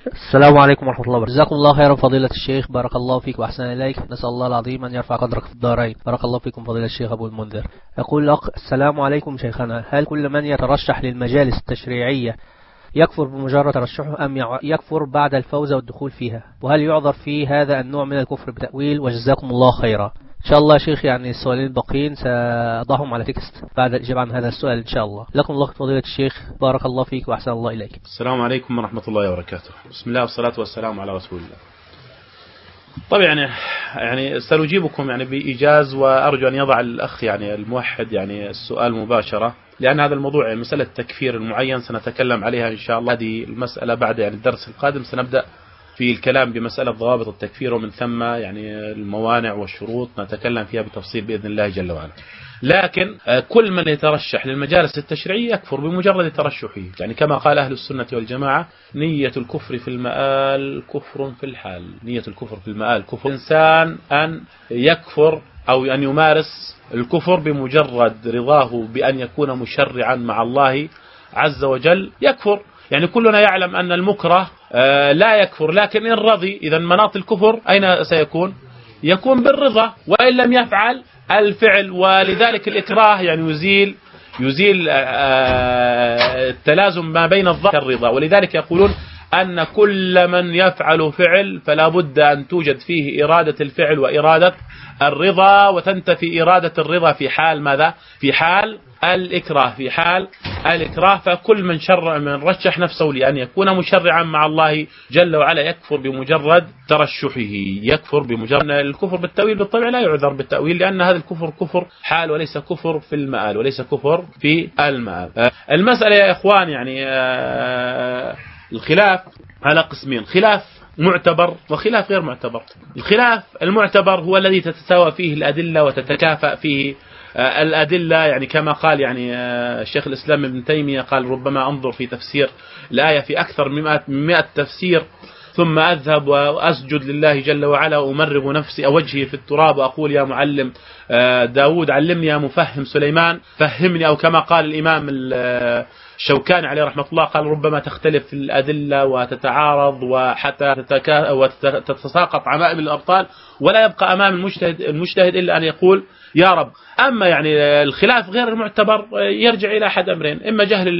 السلام عليكم ورحمة الله وبركاته. جزاكم الله خيرا فضيلة الشيخ، بارك الله فيك وأحسن إليك. نسأل الله العظيم أن يرفع قدرك في الدارين. بارك الله فيكم فضيلة الشيخ أبو المنذر. يقول الأخ: السلام عليكم شيخنا، هل كل من يترشح للمجالس التشريعية يكفر بمجرد ترشحه أم يكفر بعد الفوز والدخول فيها؟ وهل يعذر في هذا النوع من الكفر بتأويل؟ وجزاكم الله خيرا. إن شاء الله يا شيخ، يعني السؤالين الباقيين سأضعهم على تكست بعد الإجابة عن هذا السؤال إن شاء الله. لكم الله فضيلة الشيخ، بارك الله فيك وأحسن الله إليك. السلام عليكم ورحمة الله وبركاته. بسم الله والصلاة والسلام على رسول الله. طيب يعني سنجيبكم يعني بإيجاز، وأرجو أن يضع الأخ يعني الموحد يعني السؤال مباشرة، لأن هذا الموضوع يعني مسألة تكفير المعين سنتكلم عليها إن شاء الله. هذه المسألة بعد يعني الدرس القادم سنبدأ في الكلام بمسألة ضوابط التكفير، ومن ثم يعني الموانع والشروط نتكلم فيها بتفصيل بإذن الله جل وعلا. لكن كل من يترشح للمجالس التشريعية يكفر بمجرد ترشحه، يعني كما قال أهل السنة والجماعة: نية الكفر في المآل كفر في الحال. نية الكفر في المآل كفر. إنسان أن يكفر أو أن يمارس الكفر بمجرد رضاه بأن يكون مشرعا مع الله عز وجل يكفر. يعني كلنا يعلم أن المكره لا يكفر، لكن إن رضي إذا مناط الكفر أين سيكون؟ يكون بالرضا، وإن لم يفعل الفعل. ولذلك الإكراه يعني يزيل التلازم ما بين الظاهر والرضا. ولذلك يقولون أن كل من يفعل فعل فلا بد أن توجد فيه إرادة الفعل وإرادة الرضا، وتنتفي إرادة الرضا في حال ماذا؟ في حال الإكراه. في حال الإكراه فكل من رشح نفسه لأن يكون مشرعا مع الله جل وعلا يكفر بمجرد ترشحه. يكفر بمجرد. الكفر بالتأويل بالطبع لا يعذر بالتأويل، لأن هذا الكفر كفر حال وليس كفر في المآل، وليس كفر في المآل. المسألة يا إخوان يعني الخلاف على قسمين: خلاف معتبر وخلاف غير معتبر. الخلاف المعتبر هو الذي تتساوى فيه الأدلة وتتكافأ فيه الأدلة، يعني كما قال يعني الشيخ الإسلام ابن تيمية قال: ربما أنظر في تفسير الآية في أكثر من 100 تفسير ثم أذهب وأسجد لله جل وعلا وأمرغ نفسي أو وجهي في التراب وأقول: يا معلم داود علمني، يا مفهم سليمان فهمني. أو كما قال الإمام الشوكاني عليه رحمة الله قال: ربما تختلف الأدلة وتتعارض وحتى وتتساقط عمائم الأبطال، ولا يبقى أمام المجتهد إلا أن يقول: يا رب. أما يعني الخلاف غير المعتبر يرجع إلى أحد أمرين: إما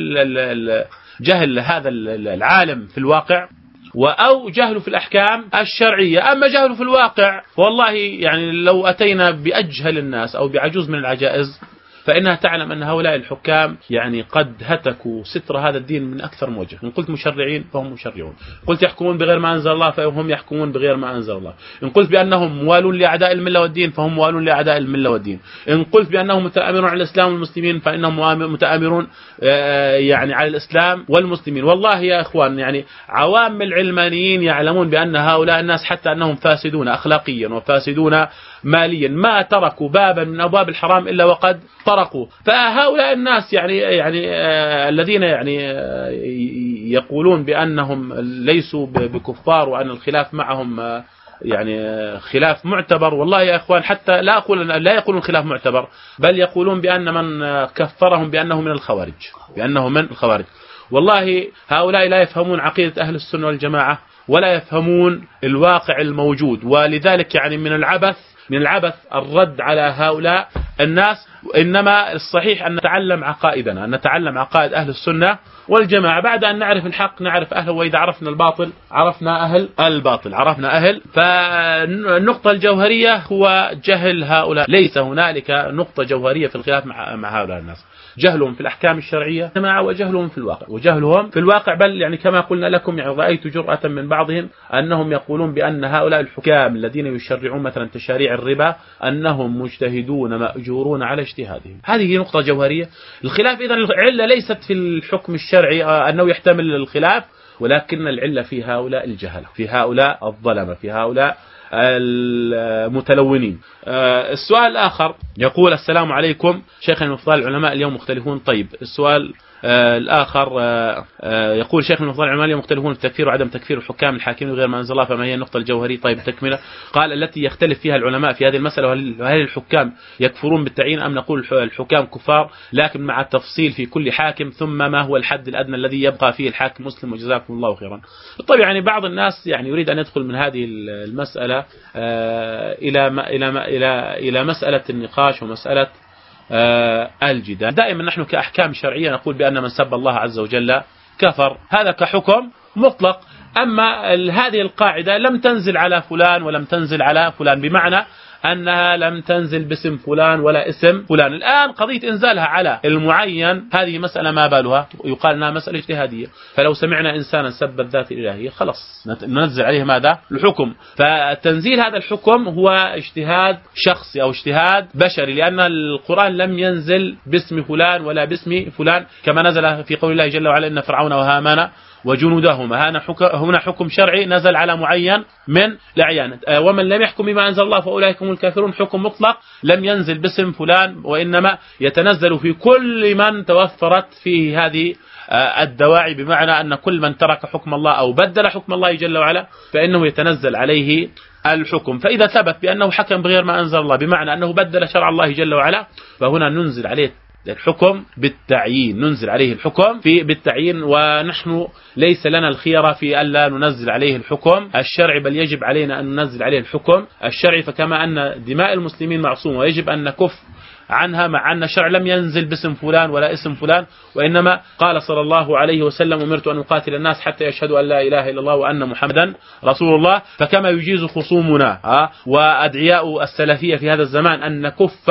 جهل هذا العالم في الواقع، أو جهل في الأحكام الشرعية. أما جهل في الواقع والله يعني لو أتينا بأجهل الناس أو بعجوز من العجائز فإنها تعلم أن هؤلاء الحكام يعني قد هتكوا ستر هذا الدين من أكثر من وجه. إن قلت مشرعين فهم مشرعون، قلت يحكمون بغير ما أنزل الله فهم يحكمون بغير ما أنزل الله، إن قلت بأنهم موالون لأعداء الملة والدين فهم موالون لأعداء الملة والدين، إن قلت بأنهم متآمرون على الإسلام والمسلمين فإنهم متآمرون يعني على الإسلام والمسلمين. والله يا إخوان يعني عوام العلمانيين يعلمون بأن هؤلاء الناس حتى أنهم فاسدون أخلاقيا وفاسدون ماليا، ما تركوا بابا من أبواب الحرام إلا وقد طرقوا. فهؤلاء الناس يعني الذين يعني يقولون بأنهم ليسوا بكفار وأن الخلاف معهم يعني خلاف معتبر، والله يا إخوان حتى لا يقولون خلاف معتبر، بل يقولون بأن من كفرهم بأنه من الخوارج. والله هؤلاء لا يفهمون عقيدة أهل السنة والجماعة ولا يفهمون الواقع الموجود. ولذلك يعني من العبث الرد على هؤلاء الناس. إنما الصحيح أن نتعلم عقائدنا، أن نتعلم عقائد أهل السنة والجماعة. بعد أن نعرف الحق نعرف أهله، وإذا عرفنا الباطل عرفنا أهل الباطل، فالنقطة الجوهرية هو جهل هؤلاء. ليس هنالك نقطة جوهرية في الخلاف مع هؤلاء الناس: جهلهم في الأحكام الشرعية جماعة، وجهلهم في الواقع بل يعني كما قلنا لكم يعني رأيت جرأة من بعضهم أنهم يقولون بأن هؤلاء الحكام الذين يشرعون مثلا تشاريع الربا أنهم مجتهدون مأجورون على اجتهادهم. هذه نقطة جوهرية. الخلاف إذن العلة ليست في الحكم الشرعي أنه يحتمل الخلاف، ولكن العلة في هؤلاء الجهلة، في هؤلاء الظلمة، في هؤلاء المتلونين. السؤال الآخر يقول: السلام عليكم شيخنا المفضل، العلماء اليوم مختلفون. طيب السؤال الآخر يقول شيخ من الفضائل العلمانية مختلفون في التكفير وعدم تكفير الحكام الحاكمين غير ما أنزل الله، فما هي النقطة الجوهرية؟ طيب تكملة. قال التي يختلف فيها العلماء في هذه المسألة، وهل الحكام يكفرون بالتعيين أم نقول الحكام كفار لكن مع التفصيل في كل حاكم، ثم ما هو الحد الأدنى الذي يبقى فيه الحاكم مسلم، وجزاكم الله خيرا. طيب يعني بعض الناس يعني يريد أن يدخل من هذه المسألة إلى مسألة النقاش ومسألة الجدال. دائما نحن كأحكام شرعية نقول بأن من سب الله عز وجل كفر، هذا كحكم مطلق. أما هذه القاعدة لم تنزل على فلان ولم تنزل على فلان، بمعنى أنها لم تنزل باسم فلان ولا اسم فلان. الآن قضية إنزالها على المعين هذه مسألة ما بالها، يقال أنها مسألة اجتهادية. فلو سمعنا إنسانا سب الذات الإلهية خلاص ننزل عليه ماذا؟ الحكم. فتنزيل هذا الحكم هو اجتهاد شخصي أو اجتهاد بشري، لأن القرآن لم ينزل باسم فلان ولا باسم فلان، كما نزل في قول الله جل وعلا إن فرعون وهامان وجنودهما. هنا حكم شرعي نزل على معين من الأعيان. ومن لم يحكم بما أنزل الله فأولئك هم الكافرون، حكم مطلق لم ينزل باسم فلان، وإنما يتنزل في كل من توفرت فيه هذه الدواعي، بمعنى أن كل من ترك حكم الله أو بدل حكم الله جل وعلا فإنه يتنزل عليه الحكم. فإذا ثبت بأنه حكم بغير ما أنزل الله، بمعنى أنه بدل شرع الله جل وعلا، فهنا ننزل عليه الحكم بالتعيين، ننزل عليه الحكم بالتعيين. ونحن ليس لنا الخيرة في ألا ننزل عليه الحكم الشرعي، بل يجب علينا أن ننزل عليه الحكم الشرعي. فكما أن دماء المسلمين معصومة ويجب أن نكف عنها، مع أن الشرع لم ينزل باسم فلان ولا اسم فلان، وإنما قال صلى الله عليه وسلم أمرت أن أقاتل الناس حتى يشهدوا أن لا إله إلا الله وأن محمدا رسول الله. فكما يجيز خصومنا وأدعياء السلفية في هذا الزمان أن نكف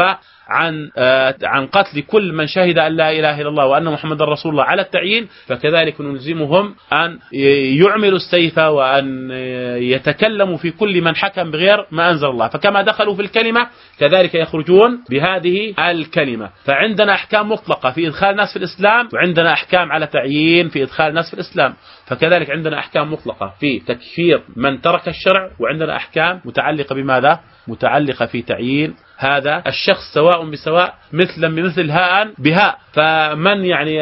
عن قتل كل من شهد أن لا إله إلا الله وأن محمد رسول الله على التعيين، فكذلك نلزمهم أن يعملوا السيف وأن يتكلموا في كل من حكم بغير ما أنزل الله. فكما دخلوا في الكلمة كذلك يخرجون بهذه الكلمة. فعندنا أحكام مطلقة في إدخال الناس في الإسلام، وعندنا أحكام على تعيين في إدخال الناس في الإسلام. فكذلك عندنا أحكام مطلقة في تكفير من ترك الشرع، وعندنا أحكام متعلقة بماذا؟ متعلقة في تعيين هذا الشخص سواء بسواء، مثلا بمثل، هاء بهاء. فمن يعني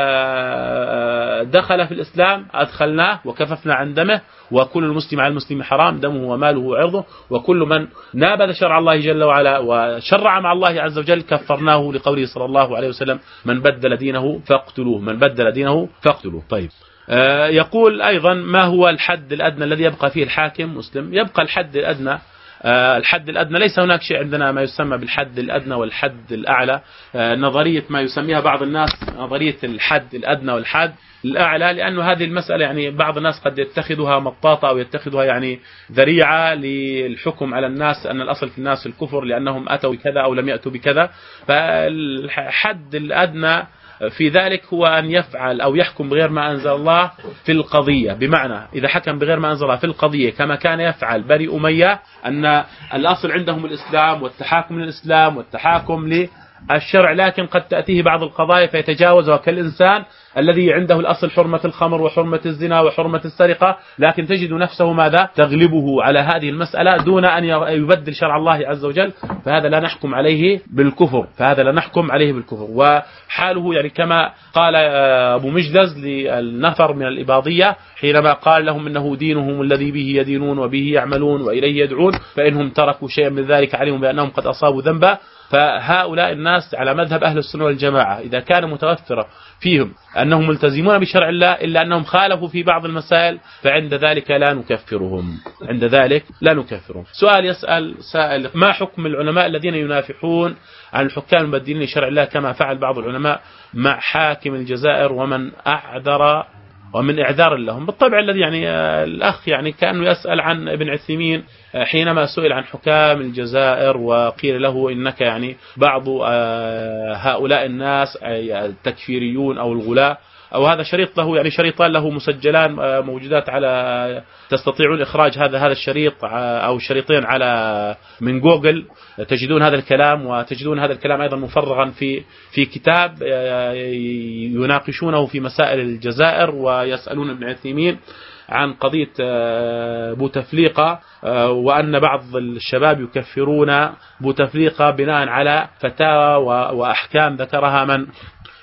دخل في الإسلام أدخلناه وكففنا عن دمه، وكل المسلم على المسلم حرام دمه وماله وعرضه، وكل من نابذ شرع الله جل وعلا وشرع مع الله عز وجل كفرناه، لقوله صلى الله عليه وسلم من بدل دينه فاقتلوه، من بدل دينه فاقتلوه. طيب يقول أيضا ما هو الحد الأدنى الذي يبقى فيه الحاكم مسلم؟ يبقى الحد الأدنى، الحد الأدنى ليس هناك شيء عندنا ما يسمى بالحد الأدنى والحد الأعلى. نظرية ما يسميها بعض الناس نظرية الحد الأدنى والحد الأعلى، لأنه هذه المسألة يعني بعض الناس قد يتخذها مطاطة أو يتخذها يعني ذريعة للحكم على الناس أن الأصل في الناس الكفر لأنهم أتوا بكذا أو لم يأتوا بكذا. فالحد الأدنى في ذلك هو أن يفعل أو يحكم بغير ما أنزل الله في القضية، بمعنى إذا حكم بغير ما أنزل الله في القضية كما كان يفعل بني أمية، أن الأصل عندهم الإسلام والتحاكم للإسلام والتحاكم للشرع، لكن قد تأتيه بعض القضايا فيتجاوزها، كالإنسان الذي عنده الأصل حرمة الخمر وحرمة الزنا وحرمة السرقة، لكن تجد نفسه ماذا؟ تغلبه على هذه المسألة دون أن يبدل شرع الله عز وجل، فهذا لا نحكم عليه بالكفر، فهذا لا نحكم عليه بالكفر. وحاله يعني كما قال أبو مجلز للنفر من الإباضية حينما قال لهم إنه دينهم الذي به يدينون وبه يعملون وإليه يدعون، فإنهم تركوا شيئا من ذلك عليهم بأنهم قد أصابوا ذنبا. فهؤلاء الناس على مذهب أهل السنة والجماعة إذا كان متوفر فيهم أنهم ملتزمون بشرع الله إلا أنهم خالفوا في بعض المسائل، فعند ذلك لا نكفرهم، عند ذلك لا نكفرهم. سؤال يسأل سائل: ما حكم العلماء الذين ينافحون عن الحكام المبدلين لشرع الله كما فعل بعض العلماء مع حاكم الجزائر ومن إعذار لهم؟ بالطبع الذي يعني الأخ يعني كأنه يسأل عن ابن عثيمين حينما سئل عن حكام الجزائر وقيل له إنك يعني بعض هؤلاء الناس التكفيريون أو الغلاة، أو هذا شريط له يعني شريطان له مسجلان موجودات على، تستطيعون إخراج هذا الشريط أو شريطين على من جوجل، تجدون هذا الكلام، وتجدون هذا الكلام أيضا مفرغا في كتاب يناقشونه في مسائل الجزائر ويسألون ابن عثيمين عن قضية بوتفليقة، وأن بعض الشباب يكفرون بوتفليقة بناء على فتاوى وأحكام ذكرها من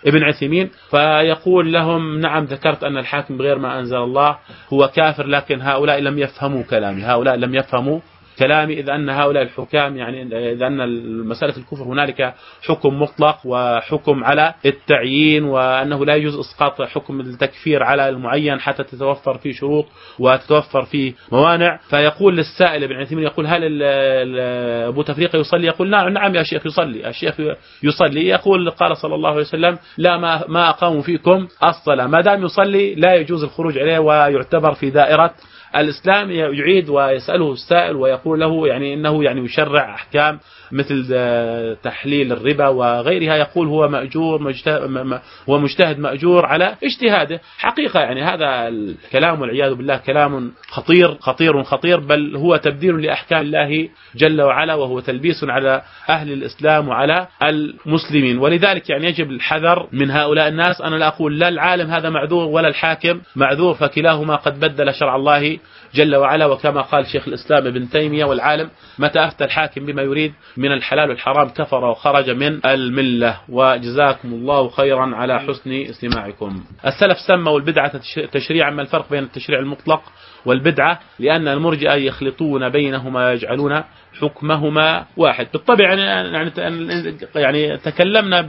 ابن عثيمين، فيقول لهم نعم ذكرت أن الحاكم بغير ما أنزل الله هو كافر، لكن هؤلاء لم يفهموا كلامي، هؤلاء لم يفهموا كلامي، إذ أن هؤلاء الحكام يعني إذ أن مسألة الكفر هنالك حكم مطلق وحكم على التعيين، وأنه لا يجوز إسقاط حكم التكفير على المعين حتى تتوفر فيه شروط وتتوفر فيه موانع. فيقول للسائل ابن عثيمين يقول هل أبو تفريقة يصلي؟ يقول نعم يا شيخ يصلي، الشيخ يصلي. يقول قال صلى الله عليه وسلم لا ما أقاموا فيكم الصلاة، ما دام يصلي لا يجوز الخروج عليه ويعتبر في دائرة الإسلام. يعيد ويسأله السائل ويقول له يعني إنه يعني يشرع أحكام مثل تحليل الربا وغيرها، يقول هو مأجور هو مجتهد مأجور على اجتهاده. حقيقة يعني هذا الكلام والعياذ بالله كلام خطير خطير خطير، بل هو تبديل لأحكام الله جل وعلا، وهو تلبيس على أهل الإسلام وعلى المسلمين. ولذلك يعني يجب الحذر من هؤلاء الناس. أنا لا أقول لا العالم هذا معذور ولا الحاكم معذور، فكلاهما قد بدل شرع الله جل وعلا، وكما قال شيخ الإسلام ابن تيمية والعالم متى أفتى الحاكم بما يريد من الحلال والحرام كفر وخرج من الملة. وجزاكم الله خيرا على حسن استماعكم. السلف سموا البدعة تشريعا. ما الفرق بين التشريع المطلق والبدعة؟ لأن المرجئة يخلطون بينهما يجعلون حكمهما واحد. بالطبع يعني تكلمنا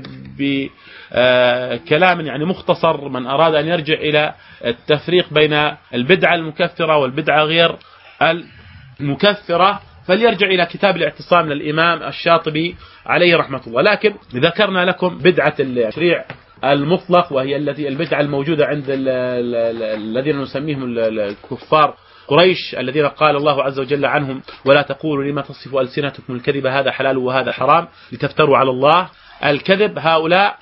بكلام يعني مختصر. من أراد أن يرجع إلى التفريق بين البدعة المكفرة والبدعة غير المكفرة فليرجع إلى كتاب الاعتصام للإمام الشاطبي عليه رحمة الله. لكن ذكرنا لكم بدعة التشريع المطلق، وهي التي البدعة الموجودة عند الذين نسميهم الكفار قريش، الذين قال الله عز وجل عنهم ولا تقولوا لما تصف ألسنتكم الكذب هذا حلال وهذا حرام لتفتروا على الله الكذب. هؤلاء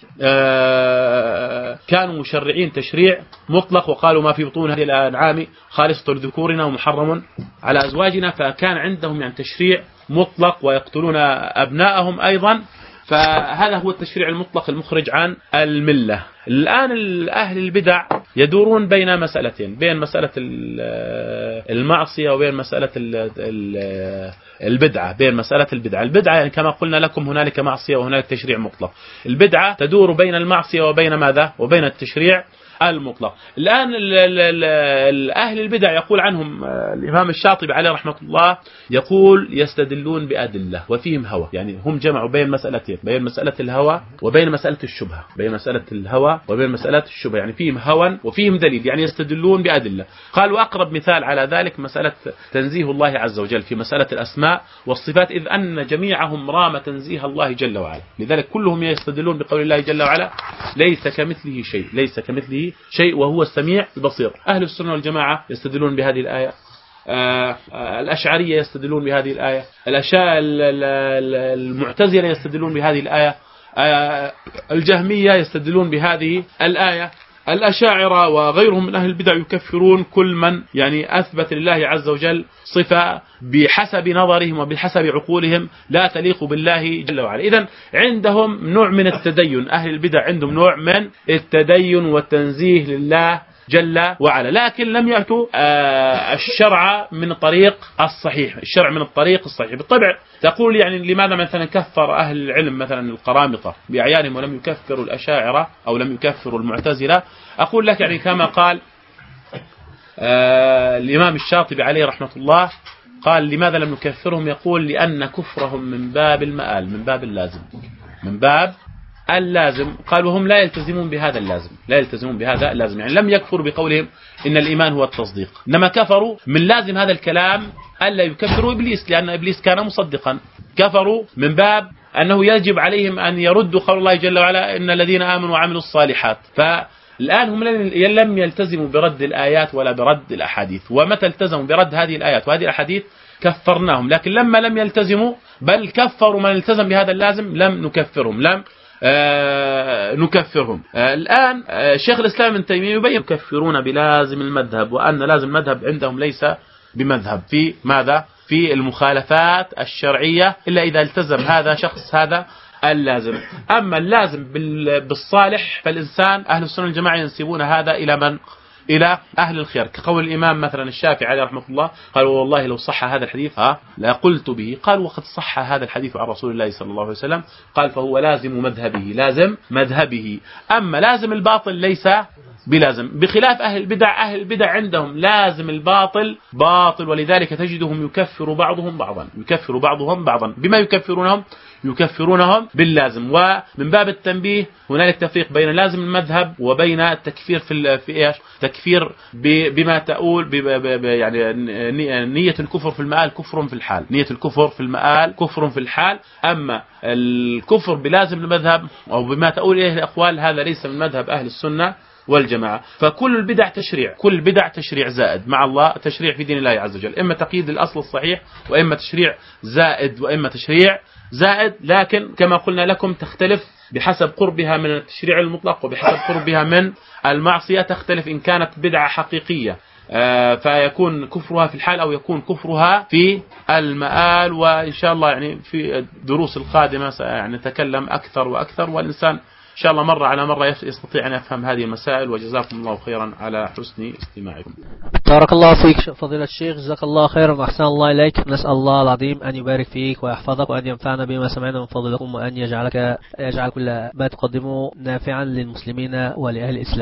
كانوا مشرعين تشريع مطلق، وقالوا ما في بطون هذه الأنعام خالصة لذكورنا ومحرم على أزواجنا، فكان عندهم يعني تشريع مطلق ويقتلون أبناءهم أيضا. فهذا هو التشريع المطلق المخرج عن الملة. الآن أهل البدع يدورون بين مسألتين، بين مسألة المعصية وبين مسألة البدعة. بين مسألة البدعة يعني كما قلنا لكم هنالك معصية وهنالك تشريع مطلق. البدعة تدور بين المعصية وبين ماذا؟ وبين التشريع المطلق. الآن أهل البدع يقول عنهم الإمام الشاطبي عليه رحمة الله يقول يستدلون بأدلة وفيهم هوى. يعني هم جمعوا بين مسألتين، بين مسألة الهوى وبين مسألة الشبهة، بين مسألة الهوى وبين مسألة الشبهة، يعني فيهم هوى وفيهم دليل، يعني يستدلون بأدلة. قال وأقرب مثال على ذلك مسألة تنزيه الله عز وجل في مسألة الأسماء والصفات، إذ أن جميعهم رام تنزيه الله جل وعلا، لذلك كلهم يستدلون بقول الله جل وعلا ليس كمثله شيء، ليس كمثله شيء وهو السميع البصير. أهل السنة والجماعة يستدلون بهذه الآية، الأشعرية يستدلون بهذه الآية، المعتزلة يستدلون بهذه الآية، الجهمية يستدلون بهذه الآية، الأشاعرة وغيرهم من أهل البدع يكفرون كل من يعني أثبت لله عز وجل صفة بحسب نظرهم وبحسب عقولهم لا تليق بالله جل وعلا. إذن عندهم نوع من التدين، أهل البدع عندهم نوع من التدين والتنزيه لله جل وعلا، لكن لم يأتوا الشرع من الطريق الصحيح، الشرع من الطريق الصحيح. بالطبع تقول يعني لماذا مثلا كفر أهل العلم مثلا القرامطة بأعيانهم ولم يكفروا الأشاعرة أو لم يكفروا المعتزلة؟ أقول لك يعني كما قال الإمام الشاطبي عليه رحمة الله قال لماذا لم نكفرهم؟ يقول لأن كفرهم من باب المآل، من باب اللازم، من باب اللازم. قال وهم لا يلتزمون بهذا اللازم، لا يلتزمون بهذا اللازم، يعني لم يكفروا بقولهم إن الإيمان هو التصديق، إنما كفروا من لازم هذا الكلام ألا يكفروا إبليس، لأن إبليس كان مصدقا. كفروا من باب أنه يجب عليهم أن يردوا قول الله جل وعلا إن الذين آمنوا وعملوا الصالحات. فالآن هم لم يلتزموا برد الآيات ولا برد الأحاديث، ومتى التزموا برد هذه الآيات وهذه الأحاديث كفرناهم، لكن لما لم يلتزموا بل كفروا من التزم بهذا اللازم لم نكفرهم، لم نكفرهم. الآن شيخ الإسلام ابن تيمية يبين يكفرون بلازم المذهب، وأن لازم المذهب عندهم ليس بمذهب في ماذا؟ في المخالفات الشرعية، إلا إذا التزم هذا شخص هذا اللازم. أما اللازم بالصالح فالإنسان أهل السنة والجماعة ينسبون هذا إلى من؟ إلى أهل الخير، كقول الإمام مثلا الشافعي عليه رحمة الله قال والله لو صح هذا الحديث لا قلت به. قال وقد صح هذا الحديث عن رسول الله صلى الله عليه وسلم. قال فهو لازم مذهبه، لازم مذهبه. أما لازم الباطل ليس بلازم، بخلاف أهل البدع. أهل البدع عندهم لازم الباطل باطل، ولذلك تجدهم يكفر بعضهم بعضا. بما يكفرونهم باللازم. ومن باب التنبيه هنالك تفريق بين لازم المذهب وبين التكفير في ايش؟ تكفير بما تقول يعني نية الكفر في المآل كفر في الحال، نية الكفر في المآل كفر في الحال. أما الكفر بلازم المذهب أو بما تقول إليه الأقوال هذا ليس من مذهب أهل السنة والجماعة. فكل البدع تشريع، كل البدع تشريع زائد مع الله، تشريع في دين الله عز وجل، إما تقييد الأصل الصحيح وإما تشريع زائد وإما تشريع زائد. لكن كما قلنا لكم تختلف بحسب قربها من التشريع المطلق وبحسب قربها من المعصية. تختلف إن كانت بدعة حقيقية فيكون كفرها في الحال أو يكون كفرها في المآل. وإن شاء الله يعني في الدروس القادمة سنتكلم أكثر وأكثر، والإنسان إن شاء الله مرة على مرة يستطيع أن يفهم هذه المسائل. وجزاكم الله خيرا على حسن استماعكم. بارك الله فيك فضيلة الشيخ، جزاك الله خيرا وأحسن الله إليك. نسأل الله العظيم أن يبارك فيك ويحفظك وأن ينفعنا بما سمعنا من فضلكم، وأن يجعل كل ما تقدمه نافعا للمسلمين ولأهل الإسلام.